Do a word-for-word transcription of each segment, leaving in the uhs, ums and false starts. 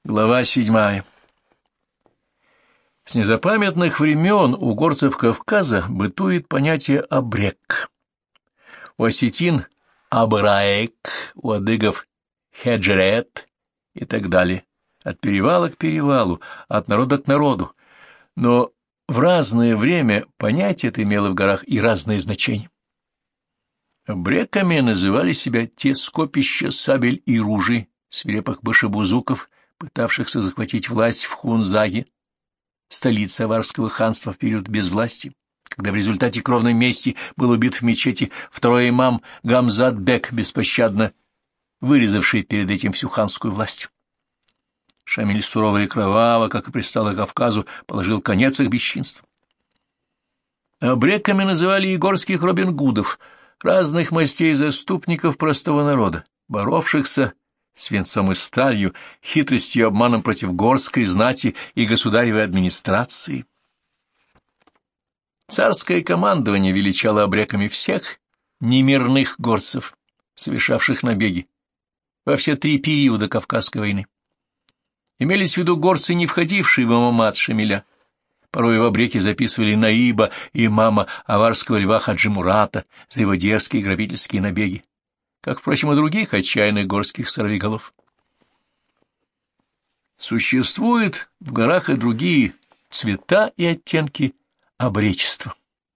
Глава седьмая. С незапамятных времен у горцев Кавказа бытует понятие «абрек». У осетин — абраек, у адыгов — хеджрет и так далее. От перевала к перевалу, от народа к народу. Но в разное время понятие это имело в горах и разные значения. Абреками называли себя те скопища сабель и ружей, свирепых башебузуков, пытавшихся захватить власть в Хунзаге, столице аварского ханства в период безвластия, когда в результате кровной мести был убит в мечети второй имам Гамзат-бек, беспощадно вырезавший перед этим всю ханскую власть. Шамиль сурово и кроваво, как и пристало Кавказу, положил конец их бесчинству. Абреками называли и горских Робин Гудов, разных мастей заступников простого народа, боровшихся свинцом и сталью, хитростью и обманом против горской знати и государевой администрации. Царское командование величало абреками всех немирных горцев, совершавших набеги во все три периода Кавказской войны. Имелись в виду горцы, не входившие в имамат Шамиля. Порой в абреки записывали наиба и имама аварского льва Хаджи Мурата за его дерзкие грабительские набеги, как, впрочем, и других отчаянных горских сорвиголов. Существуют в горах и другие цвета и оттенки обречества.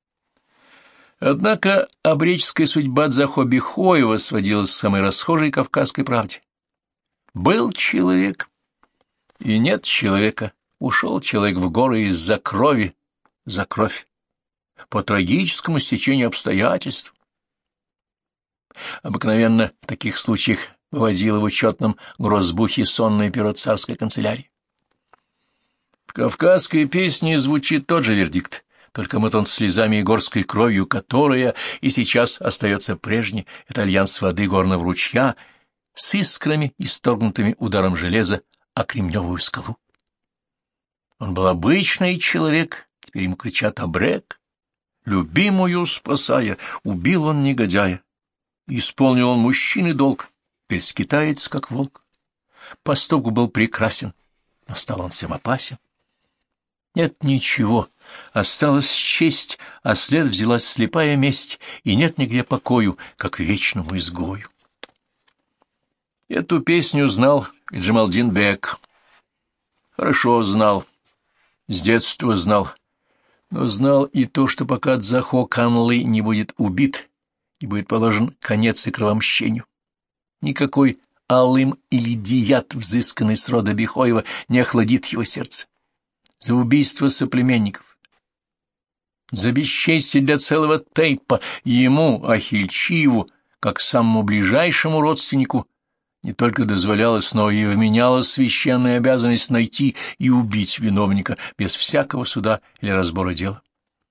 Однако обреческая судьба Дзахо-Бихоева сводилась к самой расхожей кавказской правде. Был человек, и нет человека. Ушел человек в горы из-за крови, за кровь, по трагическому стечению обстоятельств. Обыкновенно в таких случаях выводило в учетном грозбухе сонное перо царской канцелярии. В кавказской песне звучит тот же вердикт, только мыт он слезами и горской кровью, которая и сейчас остается прежней. Это альянс воды горного ручья с искрами, исторгнутыми ударом железа о кремневую скалу. Он был обычный человек, теперь ему кричат «абрек». Любимую спасая, убил он негодяя. Исполнил он мужчины долг, теперь скитается, как волк. Поступок был прекрасен, но стал он всем опасен. Нет ничего, осталась честь, а след взялась слепая месть, и нет нигде покою, как вечному изгою. Эту песню знал и Джамалдин бек. Хорошо знал, с детства знал, но знал и то, что пока Дзахо Канлы не будет убит, не будет положен конец и кровомщению. Никакой алым или дият, взысканный с рода Бихоева, не охладит его сердце. За убийство соплеменников, за бесчестие для целого тейпа, ему, Ахильчиеву, как самому ближайшему родственнику, не только дозволялось, но и вменялась священная обязанность найти и убить виновника без всякого суда или разбора дела.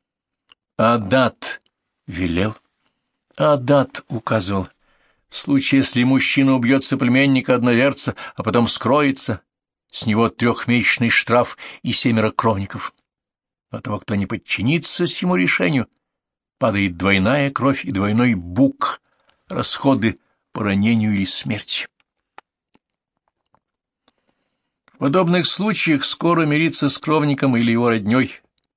Адат велел, Адат указывал, в случае, если мужчина убьет соплеменника-одноверца, а потом скроется, с него трехмесячный штраф и семеро кровников. А того, кто не подчинится сему решению, падает двойная кровь и двойной бук, расходы по ранению или смерти. В подобных случаях скоро мириться с кровником или его родней.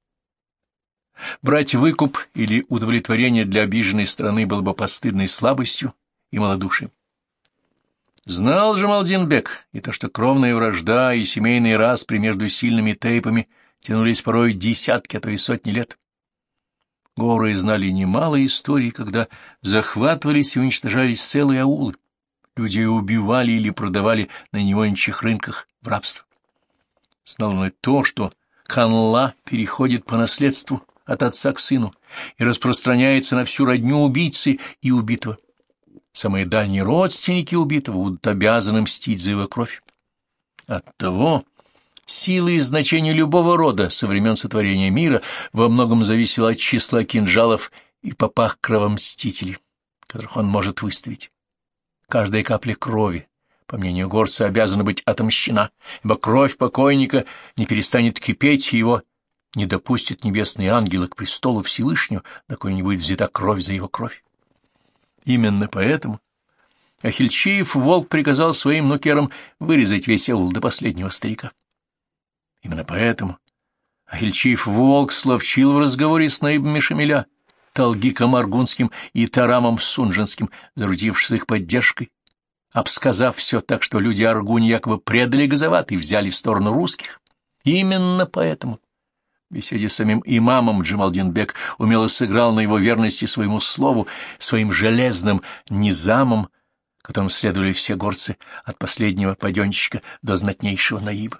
Брать выкуп или удовлетворение для обиженной страны было бы постыдной слабостью и малодушием. Знал Джамалдин бек и то, что кровная вражда и семейные распри между сильными тейпами тянулись порой десятки, а то и сотни лет. Горы знали немало историй, когда захватывались и уничтожались целые аулы. Людей убивали или продавали на невольничьих рынках в рабство. Знал он и то, что ханла переходит по наследству от отца к сыну и распространяется на всю родню убийцы и убитого. Самые дальние родственники убитого будут обязаны мстить за его кровь. Оттого сила и значение любого рода со времен сотворения мира во многом зависело от числа кинжалов и попах кровомстителей, которых он может выставить. Каждая капля крови, по мнению горца, обязана быть отомщена, ибо кровь покойника не перестанет кипеть, и его не допустят небесные ангелы к престолу Всевышнего, доколе не будет взята кровь за его кровь. Именно поэтому Ахильчиев волк приказал своим нукерам вырезать весь аул до последнего старика. Именно поэтому Ахильчиев волк словчил в разговоре с наибами Шамиля, Талгиком Аргунским и Тарамом Сунжинским, заручившись их поддержкой, обсказав все так, что люди Аргуни якобы предали Газават и взяли в сторону русских. Именно поэтому в беседе с самим имамом Джамалдин-бек умело сыграл на его верности своему слову, своим железным низамом, которым следовали все горцы от последнего паденщика до знатнейшего наиба.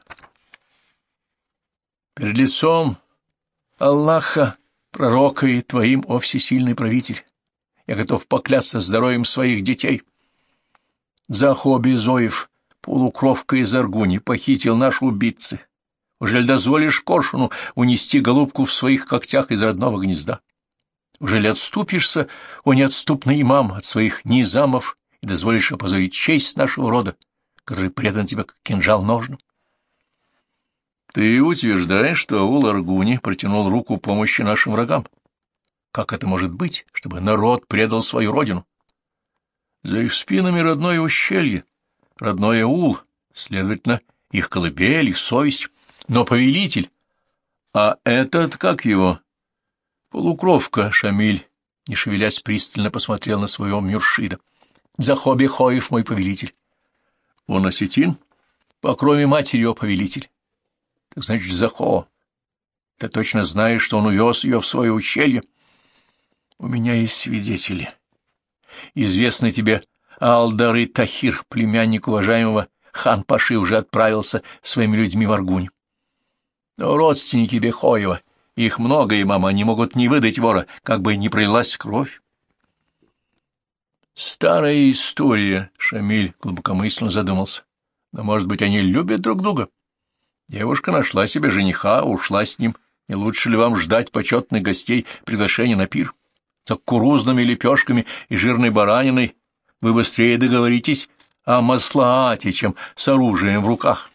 Перед лицом Аллаха, пророка и твоим, о всесильный правитель, я готов поклясться здоровьем своих детей. Захоби Зоев, полукровка из Аргуни, похитил наш убийцы. Уже ли дозволишь Коршуну унести голубку в своих когтях из родного гнезда? Уже ли отступишься, о неотступный имам, от своих низамов и дозволишь опозорить честь нашего рода, который предан тебе как кинжал ножным? Ты утверждаешь, что аул Аргуни протянул руку помощи нашим врагам. Как это может быть, чтобы народ предал свою родину? За их спинами родное ущелье, родной аул, следовательно, их колыбель, их совесть. Но повелитель... А этот, как его? Полукровка, Шамиль, не шевелясь, пристально посмотрел на своего Мюршида. Захоби Хоев, мой повелитель. Он осетин? По крови матери, о повелитель. Так значит, Захо. Ты точно знаешь, что он увез ее в свое ущелье? У меня есть свидетели. Известный тебе Алдар Тахир, племянник уважаемого хан-паши, уже отправился своими людьми в Аргунь. Но родственники Бехоева, их много, и мама, они могут не выдать вора, как бы ни пролилась кровь. Старая история, Шамиль глубокомысленно задумался. Но, может быть, они любят друг друга? Девушка нашла себе жениха, ушла с ним. Не лучше ли вам ждать почетных гостей приглашения на пир? За кукурузными лепешками и жирной бараниной вы быстрее договоритесь о маслаате, чем с оружием в руках.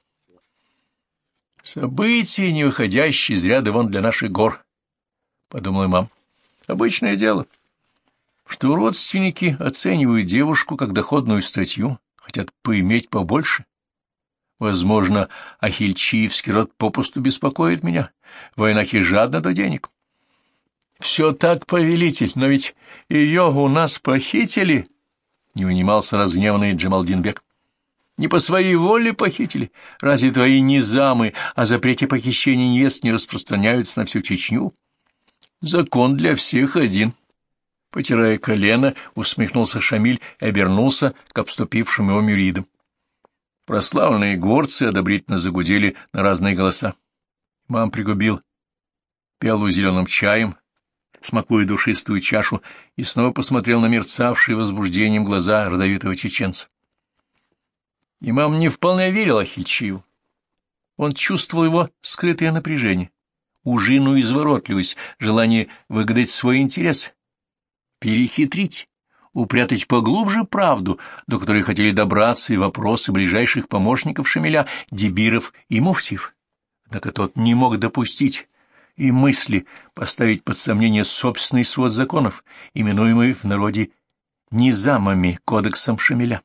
События, не выходящие из ряда вон для наших гор, — подумал имам. Обычное дело, что родственники оценивают девушку как доходную статью, хотят поиметь побольше. Возможно, ахильчиевский род попусту беспокоит меня. Войнахи жадно до денег. Все так, повелитель, но ведь ее у нас похитили, — не унимался разгневанный Джамалдин-бек. Не по своей воле похитили. Разве твои низамы о запрете похищения невест не распространяются на всю Чечню? Закон для всех один. Потирая колено, усмехнулся Шамиль и обернулся к обступившим его мюридам. Прославленные горцы одобрительно загудели на разные голоса. Имам пригубил пиалу зеленым чаем, смакуя душистую чашу, и снова посмотрел на мерцавшие возбуждением глаза родовитого чеченца. Имам не вполне верил Ахильчиеву. Он чувствовал его скрытое напряжение, ужину изворотливость, желание выгадать свой интерес, перехитрить, упрятать поглубже правду, до которой хотели добраться и вопросы ближайших помощников Шамиля, дебиров и муфтиев. Однако тот не мог допустить и мысли поставить под сомнение собственный свод законов, именуемый в народе низамами, кодексом Шамиля.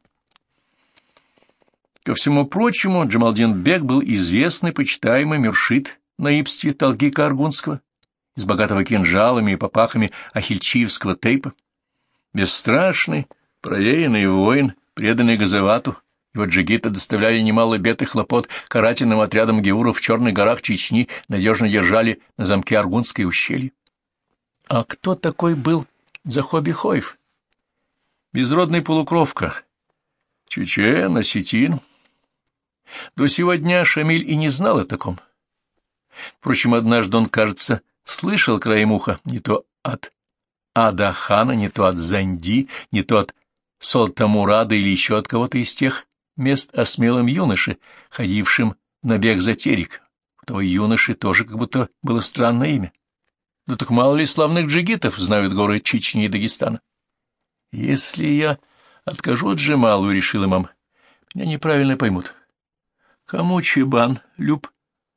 Ко всему прочему, Джамалдин-бек был известный почитаемый мюршид на ипстве Талгика Аргунского, из богатого кинжалами и попахами ахильчиевского тейпа. Бесстрашный, проверенный воин, преданный Газавату, его джигиты доставляли немало бед и хлопот карательным отрядам геуров в черных горах Чечни, надежно держали на замке Аргунское ущелье. А кто такой был Захоби Хоев? Безродный полукровка. Чечен, осетин. До сего дня Шамиль и не знал о таком. Впрочем, однажды он, кажется, слышал краем уха не то от Ада-хана, не то от Занди, не то от Солтамурада или еще от кого-то из тех мест о смелом юноше, ходившем на бег за терек. У того юноши тоже как будто было странное имя. Ну так мало ли славных джигитов знают горы Чечни и Дагестана. Если я откажу Джемалу, — решил имам, — меня неправильно поймут. Кому Чебан, Люб?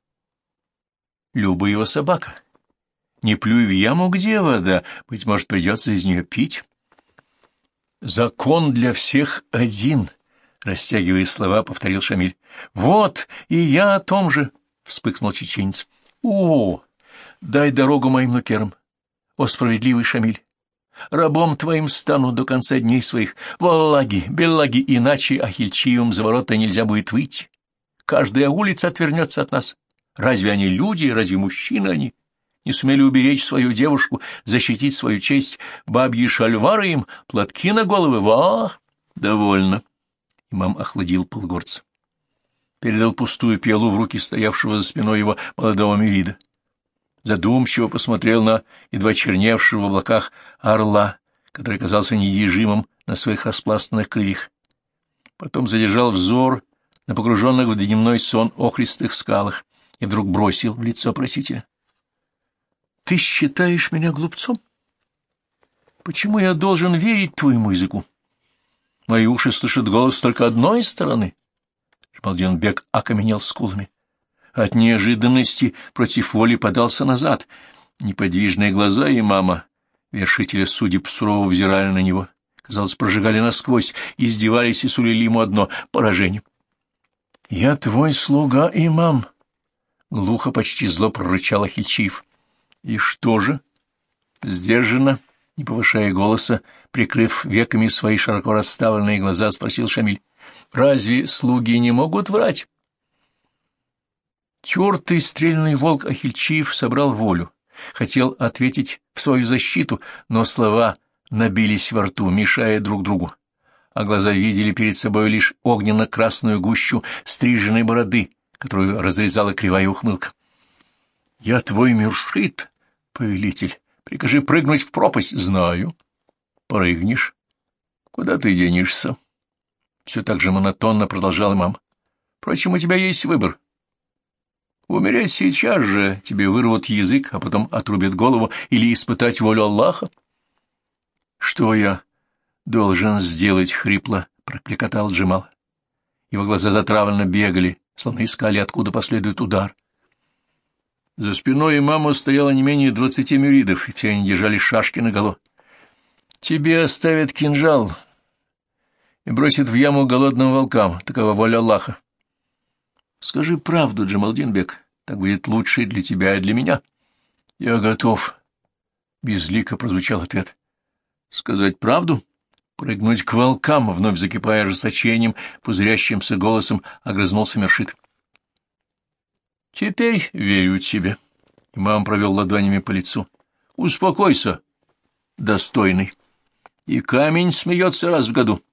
Люба его собака. Не плюй в яму, где вода, быть может, придется из нее пить. Закон для всех один, — растягивая слова, повторил Шамиль. — Вот, и я о том же, — вспыхнул чеченец. — О, дай дорогу моим нукерам, о справедливый Шамиль! Рабом твоим стану до конца дней своих. Валлаги, беллаги, иначе Ахильчиевым за ворота нельзя будет выйти. Каждая улица отвернется от нас. Разве они люди, разве мужчины они? Не сумели уберечь свою девушку, защитить свою честь. Бабьи шальвары им, платки на головы. Ва! Довольно. Имам охладил полгорца. Передал пустую пиалу в руки стоявшего за спиной его молодого мирида. Задумчиво посмотрел на едва черневшего в облаках орла, который казался недвижимым на своих распластанных крыльях. Потом задержал взор на погруженных в дневной сон охристых скалах и вдруг бросил в лицо просителя. — Ты считаешь меня глупцом? Почему я должен верить твоему языку? Мои уши слышат голос только одной стороны. Жамалдин-бек окаменел скулами. От неожиданности против воли подался назад. Неподвижные глаза имама, вершителя судеб, сурово взирали на него. Казалось, прожигали насквозь, издевались и сулили ему одно — поражение. — Я твой слуга, имам! — глухо, почти зло прорычал Ахильчиев. — И что же? — сдержанно, не повышая голоса, прикрыв веками свои широко расставленные глаза, спросил Шамиль. — Разве слуги не могут врать? Тертый стрельный волк Ахильчиев собрал волю, хотел ответить в свою защиту, но слова набились во рту, мешая друг другу, а глаза видели перед собой лишь огненно-красную гущу стриженной бороды, которую разрезала кривая ухмылка. — Я твой мюршит, повелитель, прикажи прыгнуть в пропасть. — Знаю. — Прыгнешь. — Куда ты денешься? Все так же монотонно продолжал имам. — Впрочем, у тебя есть выбор. Умереть сейчас же, тебе вырвут язык, а потом отрубят голову, или испытать волю Аллаха? — Что я должен сделать? — хрипло прокликотал Джемал. Его глаза затравленно бегали, словно искали, откуда последует удар. За спиной имама стояло не менее двадцати мюридов, и все они держали шашки наголо. — Тебе оставят кинжал и бросят в яму голодным волкам, такова воля Аллаха. — Скажи правду, Джамалдин-бек, так будет лучше и для тебя, и для меня. — Я готов, — безлико прозвучал ответ. — Сказать правду? Прыгнуть к волкам, вновь закипая ожесточением, пузырящимся голосом огрызнулся Мершит. — Теперь верю тебе. Имам провел ладонями по лицу. — Успокойся, достойный. И камень смеется раз в году.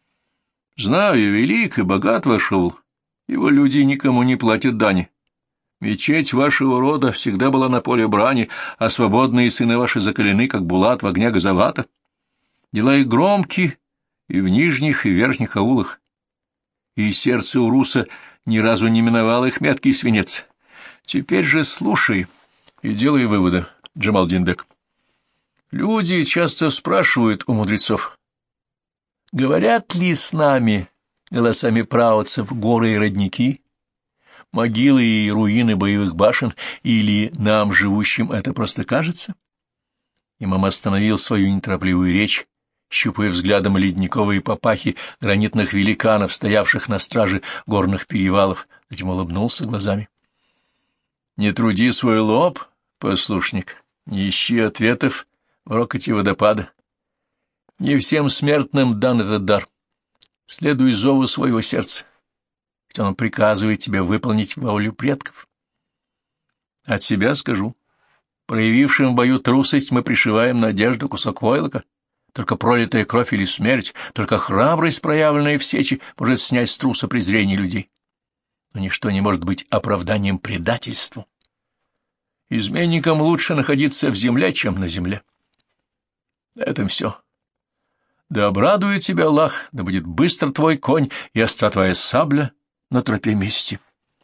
Знаю, велик и богат ваш аул. Его люди никому не платят дани. Мечеть вашего рода всегда была на поле брани, а свободные сыны ваши закалены, как булат в огне газовата. Дела их громкие и в нижних, и в верхних аулах. И сердце Уруса ни разу не миновало их меткий свинец. Теперь же слушай и делай выводы, Джамалдин-бек. Люди часто спрашивают у мудрецов, говорят ли с нами голосами праотцев горы и родники, могилы и руины боевых башен, или нам, живущим, это просто кажется? Имам остановил свою неторопливую речь, щупая взглядом ледниковые папахи гранитных великанов, стоявших на страже горных перевалов, затем улыбнулся глазами. — Не труди свой лоб, послушник, не ищи ответов в рокоте водопада. Не всем смертным дан этот дар. Следуй зову своего сердца, ведь оно приказывает тебе выполнить волю предков. От себя скажу. Проявившим в бою трусость мы пришиваем на одежду кусок войлока. Только пролитая кровь или смерть, только храбрость, проявленная в сече, может снять с труса презрение людей. Но ничто не может быть оправданием предательству. Изменникам лучше находиться в земле, чем на земле. На этом все. Да обрадует тебя Аллах, да будет быстр твой конь и остра твоя сабля на тропе мести.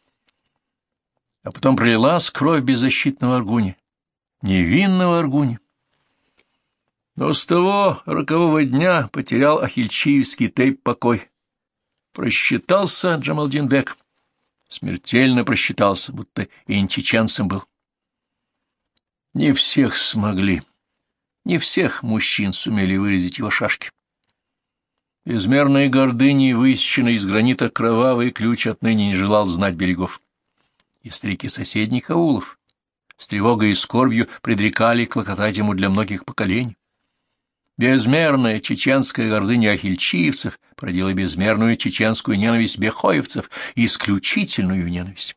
А потом пролилась кровь беззащитного Аргуни, невинного Аргуни. Но с того рокового дня потерял ахильчиевский тейп покой. Просчитался Джамалдин-бек, смертельно просчитался, будто и не чеченцем был. Не всех смогли, не всех мужчин сумели вырезать его шашки. Безмерной гордыней, высеченной из гранита кровавый ключ отныне не желал знать берегов. И старики соседних аулов с тревогой и скорбью предрекали клокотать ему для многих поколений. Безмерная чеченская гордыня ахильчиевцев породила безмерную чеченскую ненависть бехоевцев и исключительную ненависть.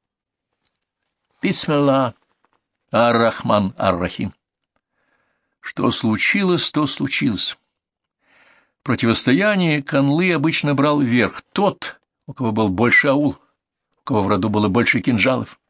Бисмилла ар-Рахман ар-Рахим. Что случилось, то случилось. Противостояние Канлы обычно брал верх тот, у кого был больше аул, у кого в роду было больше кинжалов.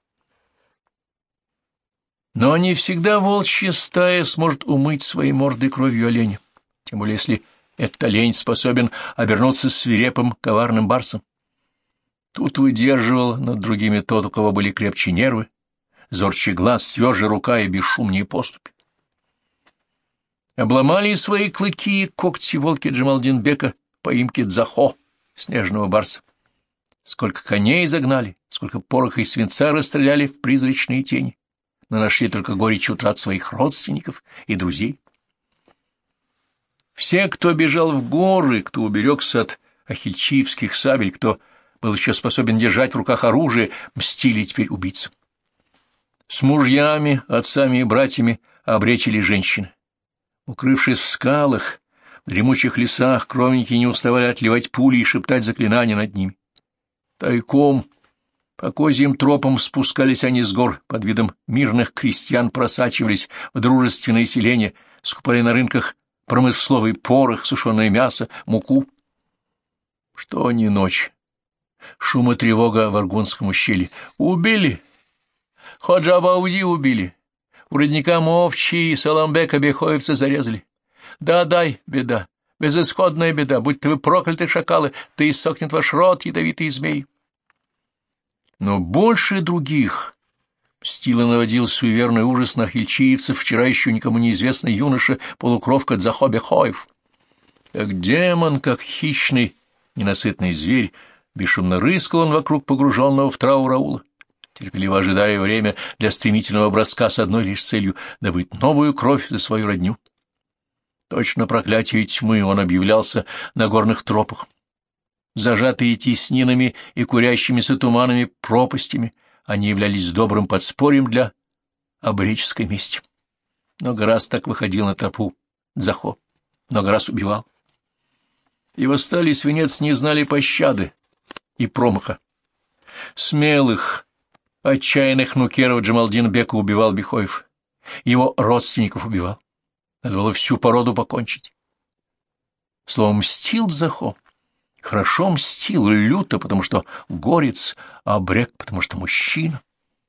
Но не всегда волчья стая сможет умыть свои морды кровью оленя, тем более если этот олень способен обернуться свирепым коварным барсом. Тут выдерживал над другими тот, у кого были крепче нервы, зорчий глаз, свежая рука и бесшумнее поступь. Обломали свои клыки и когти волки Джамалдин-бека в поимке Дзахо, снежного барса. Сколько коней загнали, сколько пороха и свинца расстреляли в призрачные тени, но нашли только горечь утрат своих родственников и друзей. Все, кто бежал в горы, кто уберегся от ахильчиевских сабель, кто был еще способен держать в руках оружие, мстили теперь убийцам. С мужьями, отцами и братьями обречили женщины. Укрывшись в скалах, в дремучих лесах, кровники не уставали отливать пули и шептать заклинания над ними. Тайком, по козьим тропам спускались они с гор, под видом мирных крестьян просачивались в дружественные селения, скупали на рынках промысловый порох, сушеное мясо, муку. Что ни ночь. Шум и тревога в Аргунском ущелье. Убили! Ходжа Бауди убили! У родника Мовчи и Саламбека бехоевцы зарезали. Да, дай, беда, безысходная беда, будь вы прокляты, шакалы, ты иссохнет ваш рот, ядовитый змей. Но больше других мстило наводил суеверный ужас на хильчиевцев вчера еще никому неизвестный юноша, полукровка Дзахо Бехоев. Как демон, как хищный, ненасытный зверь, бесшумно рыскал он вокруг погруженного в траур аула, терпеливо ожидая время для стремительного броска с одной лишь целью — добыть новую кровь за свою родню. Точно проклятие тьмы он объявлялся на горных тропах. Зажатые теснинами и курящимися туманами пропастями, они являлись добрым подспорьем для обреческой мести. Много раз так выходил на тропу Дзахо, много раз убивал. Его стали свинец не знали пощады и промаха. Смелых, отчаянных нукеров Джамалдин-бека убивал Бехоев, его родственников убивал. Надо было всю породу покончить. Словом, мстил Дзахо. Хорошо мстил, люто, потому что горец, а брек, потому что мужчина.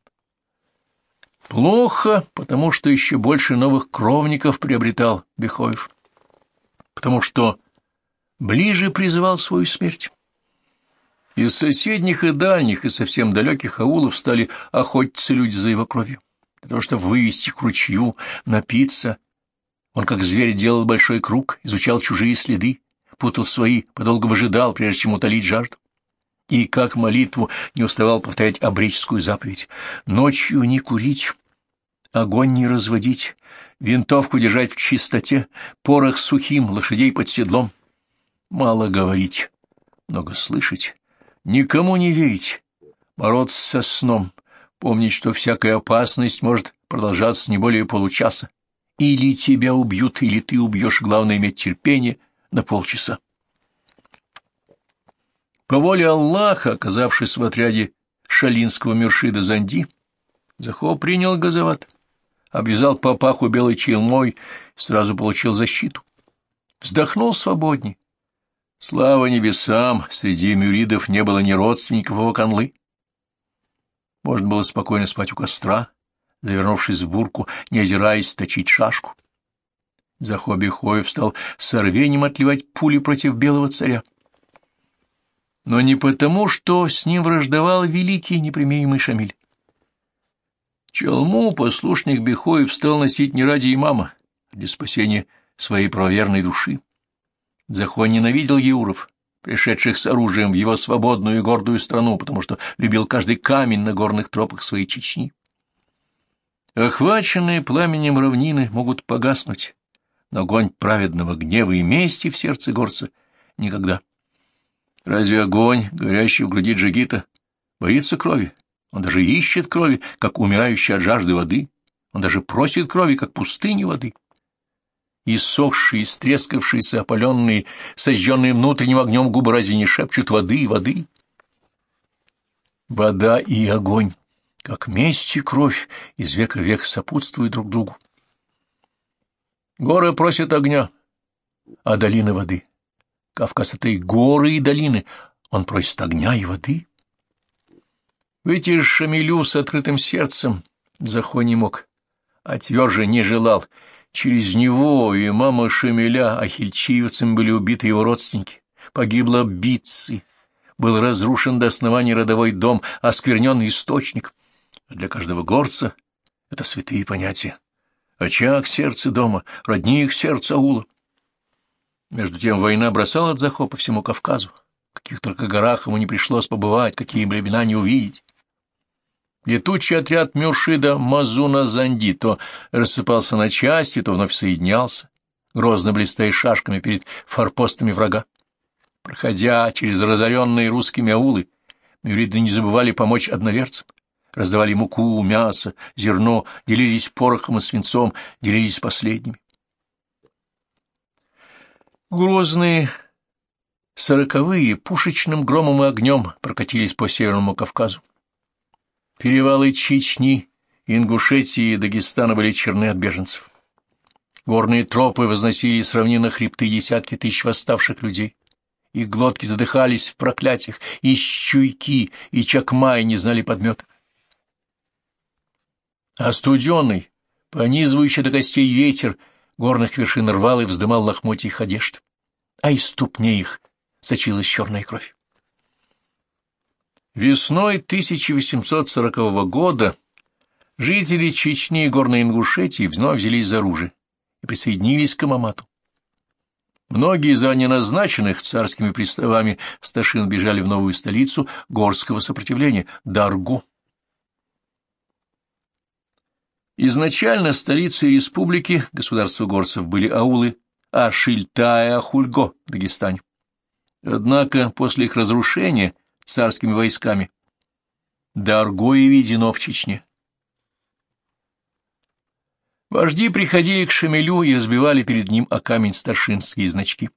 Плохо, потому что еще больше новых кровников приобретал Бехоев, потому что ближе призывал свою смерть. Из соседних и дальних, и совсем далеких аулов стали охотиться люди за его кровью, для того, чтобы вывести к ручью, напиться. Он, как зверь, делал большой круг, изучал чужие следы, путал свои, подолго выжидал, прежде чем утолить жажду. И, как молитву, не уставал повторять обреческую заповедь: ночью не курить, огонь не разводить, винтовку держать в чистоте, порох сухим, лошадей под седлом. Мало говорить, много слышать, никому не верить, бороться со сном, помнить, что всякая опасность может продолжаться не более получаса. Или тебя убьют, или ты убьешь, главное — иметь терпение на полчаса. По воле Аллаха, оказавшись в отряде шалинского мюршида Занди, Дзахо принял газоват, обвязал папаху белой челмой и сразу получил защиту. Вздохнул свободней. Слава небесам, среди мюридов не было ни родственников его Канлы. Можно было спокойно спать у костра, завернувшись в бурку, не озираясь, точить шашку. Дзахо Бехоев стал с рвением отливать пули против белого царя. Но не потому, что с ним враждовал великий непримиримый Шамиль. Челму послушник Бехоев стал носить не ради имама, а для спасения своей правоверной души. Дзахо ненавидел еуров, пришедших с оружием в его свободную и гордую страну, потому что любил каждый камень на горных тропах своей Чечни. Охваченные пламенем равнины могут погаснуть, но огонь праведного гнева и мести в сердце горца никогда. Разве огонь, горящий в груди джигита, боится крови? Он даже ищет крови, как умирающий от жажды воды. Он даже просит крови, как пустыни воды. Иссохшие, истрескавшиеся, опаленные, сожженные внутренним огнем губы разве не шепчут воды, воды? Вода и огонь, как месть и кровь, из века в век сопутствуют друг другу. Горы просят огня, а долины — воды. Кавказ — это и горы, и долины. Он просит огня и воды. Выйти Шамилю с открытым сердцем Захо не мог, а тверже не желал. Через него и мама Шамиля ахильчиевцем были убиты его родственники. Погибла Битцы. Был разрушен до основания родовой дом, оскверненный источник. А для каждого горца это святые понятия. Очаг сердца дома, родник сердца аула. Между тем война бросала Захо по всему Кавказу. В каких только горах ему не пришлось побывать, какие племена не увидеть. Летучий отряд Мюршида Мазуна Занди то рассыпался на части, то вновь соединялся, грозно блистая шашками перед форпостами врага. Проходя через разоренные русскими аулы, мюриды не забывали помочь одноверцам, раздавали муку, мясо, зерно, делились порохом и свинцом, делились последними. Грозные сороковые пушечным громом и огнем прокатились по Северному Кавказу. Перевалы Чечни, Ингушетии и Дагестана были черны от беженцев. Горные тропы возносили с равнин хребты десятки тысяч восставших людей. Их глотки задыхались в проклятиях, и щуйки, и чакмаи не знали подметок. А студеный, пронизывающий до костей ветер горных вершин рвал и вздымал лохмотья их одежд, а из ступней их сочилась черная кровь. Весной тысяча восемьсот сорокового года жители Чечни и Горной Ингушетии вновь взялись за оружие и присоединились к Амамату. Многие из ранее назначенных царскими приставами старшин бежали в новую столицу горского сопротивления — Дарго. Изначально столицей республики, государства горцев, были аулы Ашильта и Ахульго в Дагестане. Однако после их разрушения царскими войсками Дарго и введено в Чечне. Вожди приходили к Шамилю и разбивали перед ним о камень старшинские значки.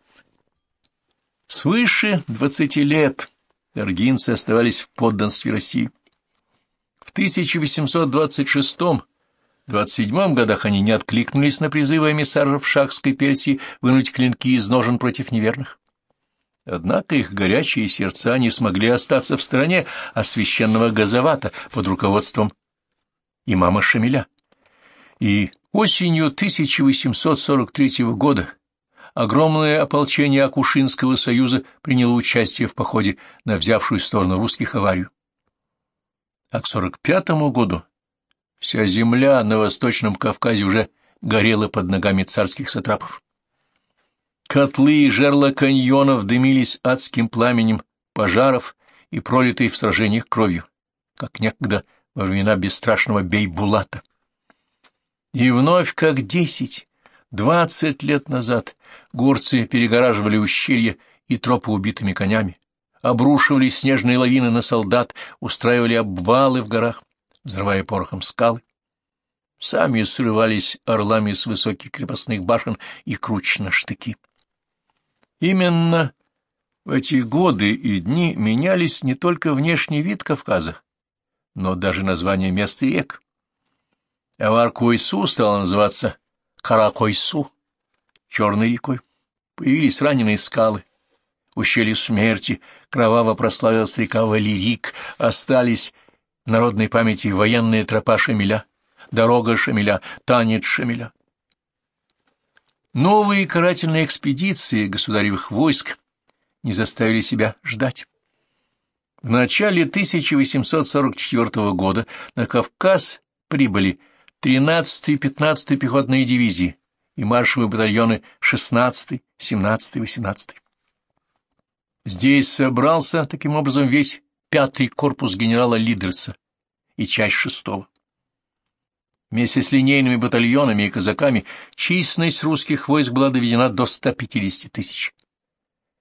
Свыше двадцати лет даргинцы оставались в подданстве России. В тысяча восемьсот двадцать шестом — двадцать седьмом годах они не откликнулись на призывы эмиссаров шахской Персии вынуть клинки из ножен против неверных. Однако их горячие сердца не смогли остаться в стороне от священного Газавата под руководством имама Шамиля. И осенью тысяча восемьсот сорок третьего года огромное ополчение Акушинского союза приняло участие в походе на взявшую сторону русских аварию. А к сорок пятому году вся земля на Восточном Кавказе уже горела под ногами царских сатрапов. Котлы и жерла каньонов дымились адским пламенем пожаров и пролитой в сражениях кровью, как некогда во времена бесстрашного Бейбулата. И вновь, как десять, двадцать лет назад, горцы перегораживали ущелья и тропы убитыми конями, обрушивали снежные лавины на солдат, устраивали обвалы в горах, взрывая порохом скалы. Сами срывались орлами с высоких крепостных башен и круч на штыки. Именно в эти годы и дни менялись не только внешний вид Кавказа, но даже название мест и рек. Авар-Койсу стала называться Каракойсу, черной рекой. Появились раненые скалы, ущелье смерти, кроваво прославилась река Валерик, остались в народной памяти военные тропа Шамиля, дорога Шамиля, танец Шамиля. Новые карательные экспедиции государевых войск не заставили себя ждать. В начале тысяча восемьсот сорок четвёртого года на Кавказ прибыли тринадцатая и пятнадцатая пехотные дивизии и маршевые батальоны шестнадцатой, семнадцатой, восемнадцатой. Здесь собрался, таким образом, весь пятый корпус генерала Лидерса и часть шестого. Вместе с линейными батальонами и казаками численность русских войск была доведена до ста пятидесяти тысяч.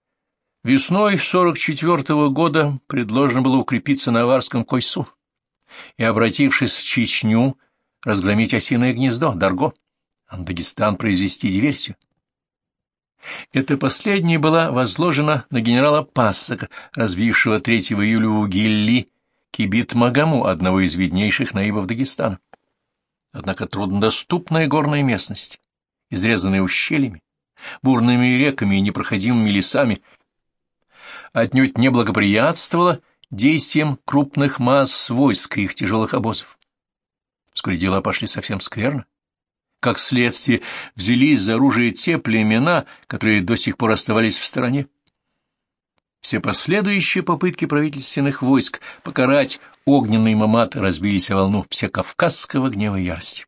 Весной сорок четвертого года предложено было укрепиться на Аварском койсу и, обратившись в Чечню, разгромить осиное гнездо, Дарго, а на Дагестан произвести диверсию. Эта последняя была возложена на генерала Пассака, разбившего третьего июля у Гилли Кибит-Магаму, одного из виднейших наибов Дагестана. Однако труднодоступная горная местность, изрезанная ущельями, бурными реками и непроходимыми лесами, отнюдь не благоприятствовала действиям крупных масс войск и их тяжелых обозов. Вскоре дела пошли совсем скверно. Как следствие, взялись за оружие те племена, которые до сих пор оставались в стороне. Все последующие попытки правительственных войск покарать огненный Мамат разбились о волну всекавказского гнева и ярости.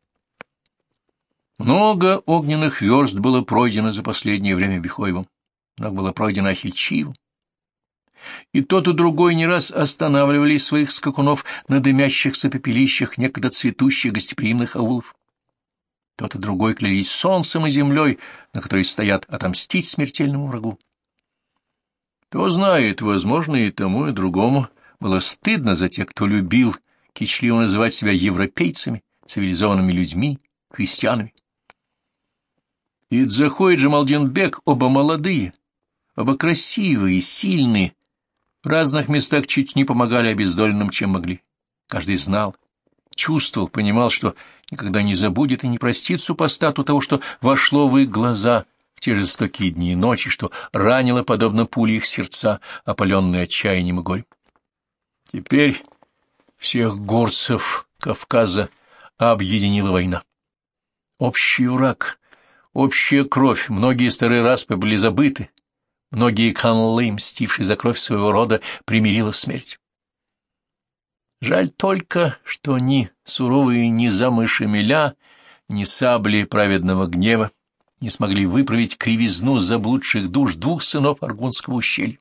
Много огненных верст было пройдено за последнее время Бехоевым, много было пройдено Ахильчиевым. И тот и другой не раз останавливали своих скакунов на дымящихся пепелищах некогда цветущих гостеприимных аулов. Тот и другой клялись солнцем и землей, на которой стоят отомстить смертельному врагу. Кто знает, возможно, и тому, и другому было стыдно за тех, кто любил кичливо называть себя европейцами, цивилизованными людьми, христианами. Идзахо и Джамалдин-бек оба молодые, оба красивые, сильные, в разных местах Чечни помогали обездоленным, чем могли. Каждый знал, чувствовал, понимал, что никогда не забудет и не простит супостату того, что вошло в их глаза в те жестокие дни и ночи, что ранило, подобно пуле, их сердца, опаленные отчаянием и горем. Теперь всех горцев Кавказа объединила война. Общий враг, общая кровь, многие старые распы были забыты, многие ханлы, мстившие за кровь своего рода, примирила смерть. Жаль только, что ни суровые низамы Шамиля, ни сабли праведного гнева не смогли выправить кривизну заблудших душ двух сынов Аргунского ущелья.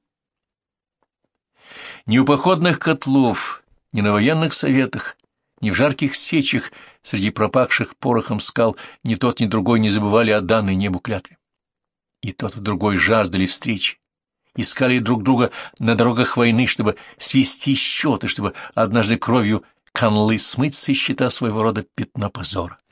Ни у походных котлов, ни на военных советах, ни в жарких сечах среди пропахших порохом скал ни тот, ни другой не забывали о данной небу клятве. И тот, и другой жаждали встречи, искали друг друга на дорогах войны, чтобы свести счеты, чтобы однажды кровью канлы смыть со счета своего рода пятна позора.